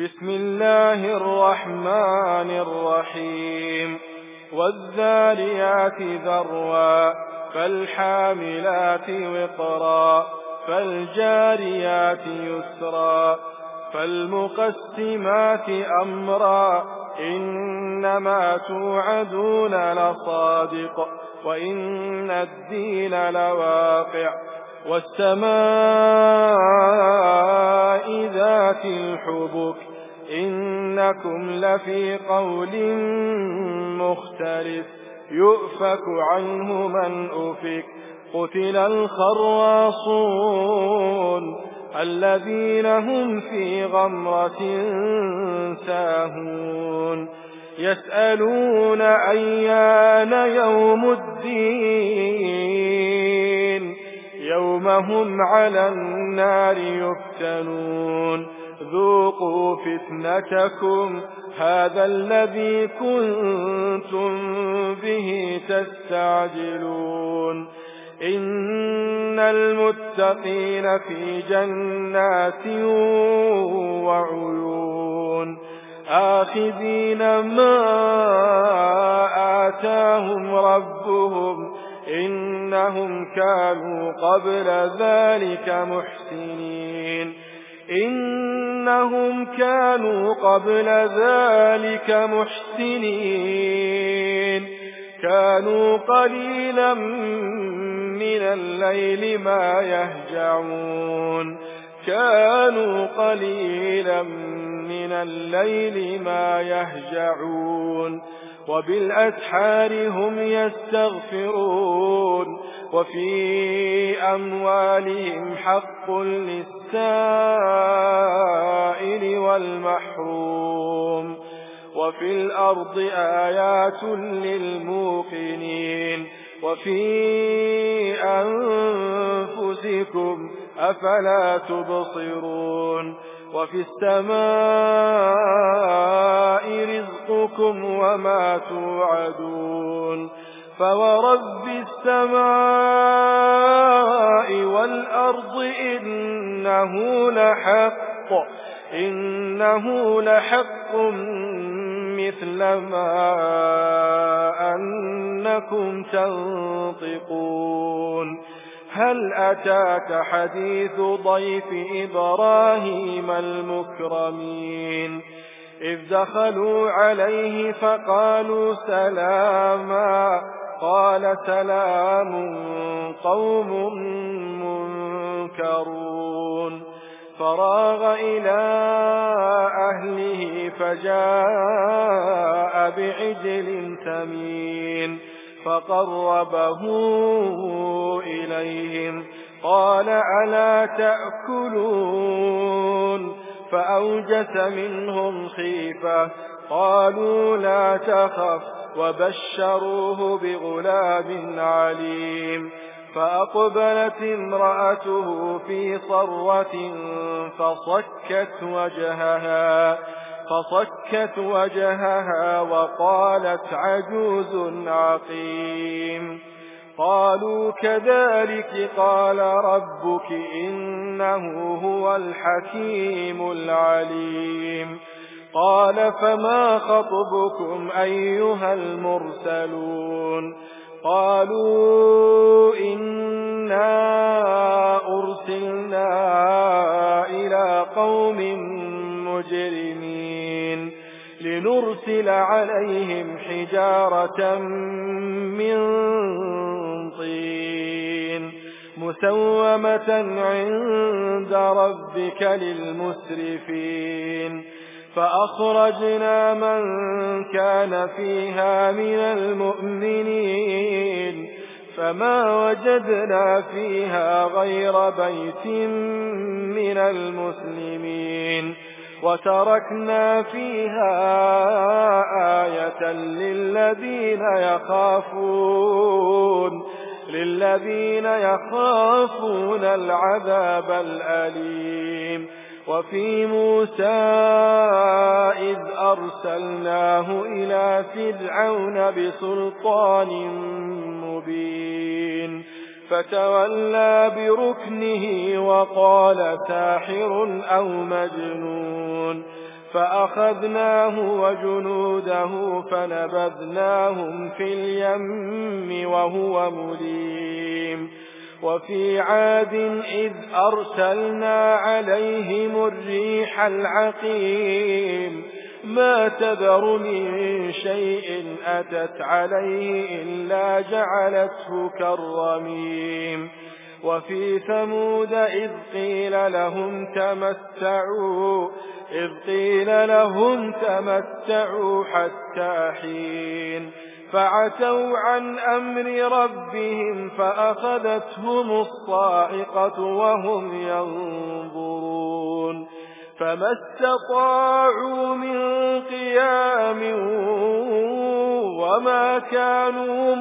بسم الله الرحمن الرحيم والذاريات ذروا فالحاملات وقرا فالجاريات يسرا فالمقسمات أمرا إنما توعدون لصادق وإن الدين لواقع والسماء ذات الحبك إنكم لفي قول مختلف يؤفك عنه من أفك قتل الخراصون الذين هم في غمرة ساهون يسألون أيان يوم الدين يوم هم على النار يفتنون ذوقوا فتنتكم هذا الذي كنتم به تستعجلون إن المتقين في جنات وعيون آخذين ما آتاهم ربهم إنهم كانوا قبل ذلك محسنين كانوا قليلا من الليل ما يهجعون وبالأسحار هم يستغفرون وفي أموالهم حق للسائل والمحروم وفي الأرض آيات للموقنين وفي أنفسكم أفلا تبصرون وفي السماء رزقكم وما توعدون فورب السماء والأرض إنه لحق مثل ما أنكم تنطقون هل أتاك حديث ضيف إبراهيم المكرمين إذ دخلوا عليه فقالوا سلاما قال سلام قوم منكرون فراغ إلى أهله فجاء بعجل سمين فقربه إليهم قال ألا تأكلون فأوجس منهم خيفة قالوا لا تخف وبشروه بغلام عليم فأقبلت امرأته في صرة فصكت وجهها وقالت عجوز عقيم قالوا كذلك قال ربك إنه هو الحكيم العليم قال فما خطبكم أيها المرسلون قالوا إنا أرسلنا إلى قوم مجرمين لنرسل عليهم حجارة من طين مسومة عند ربك للمسرفين فأخرجنا من كان فيها من المؤمنين فما وجدنا فيها غير بيت من المسلمين وتركنا فيها آية للذين يخافون العذاب الأليم وفي موسى إذ أرسلناه إلى فرعون بسلطان مبين فتولى بركنه وقال ساحر أو مجنون فأخذناه وجنوده فنبذناهم في اليم وهو مليم وفي عاد إذ أرسلنا عليهم الريح العقيم ما تذر من شيء أتت عليه إلا جعلته كالرميم وفي ثمود إذ قيل لهم تمتعوا حتى حين فعتوا عن أمر ربهم فأخذتهم الصاعقة وهم ينظرون فما استطاعوا من قيام وما كانوا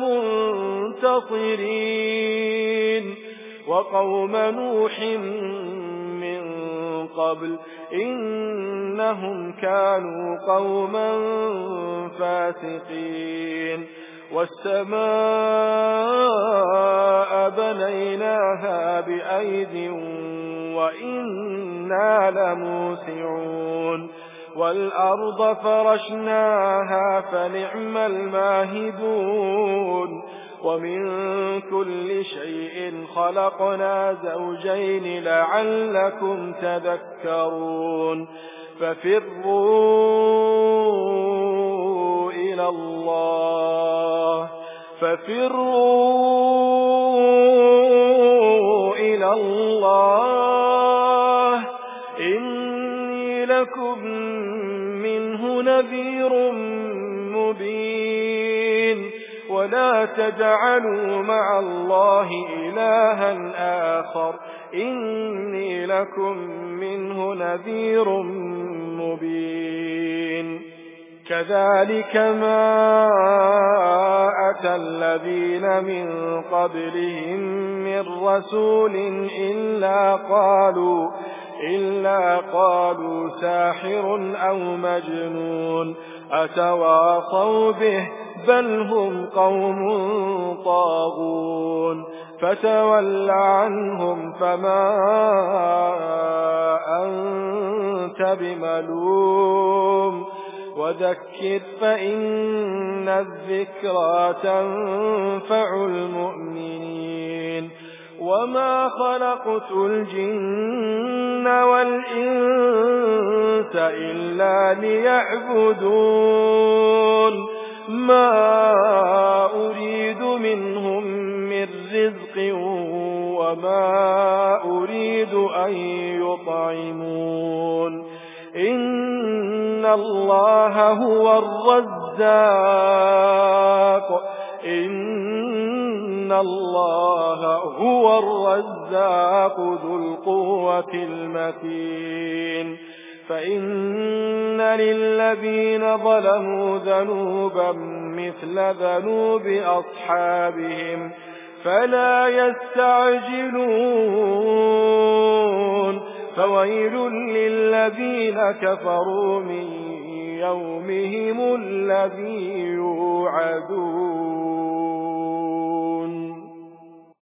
منتصرين وقوم نوح من قبل إنهم كانوا قوما فاسقين والسماء بنيناها بأيد وإنا لموسعون والأرض فرشناها فنعم الماهدون ومن كل شيء خلقنا زوجين لعلكم تذكرون ففروا إلى الله إني لكم منه نذير مبين ولا تجعلوا مع الله إلها آخر إني لكم منه نذير مبين كذلك ما أتى الذين من قبلهم من رسول إلا قالوا ساحر أو مجنون أتواصوا به بل هم قوم طاغون فتول عنهم فما أنت بملوم وذكر فإن الذكرى تنفع المؤمنين وما خلقت الجن والإنس إلا ليعبدون ما أريد منهم من رزق وما أريد أن يطعمون إن الله هو الرزاق ذو القوة المتين فإن للذين ظلموا ذنوبا مثل ذنوب أصحابهم فلا يستعجلون فويل للذين كفروا من يومهم الذي يوعدون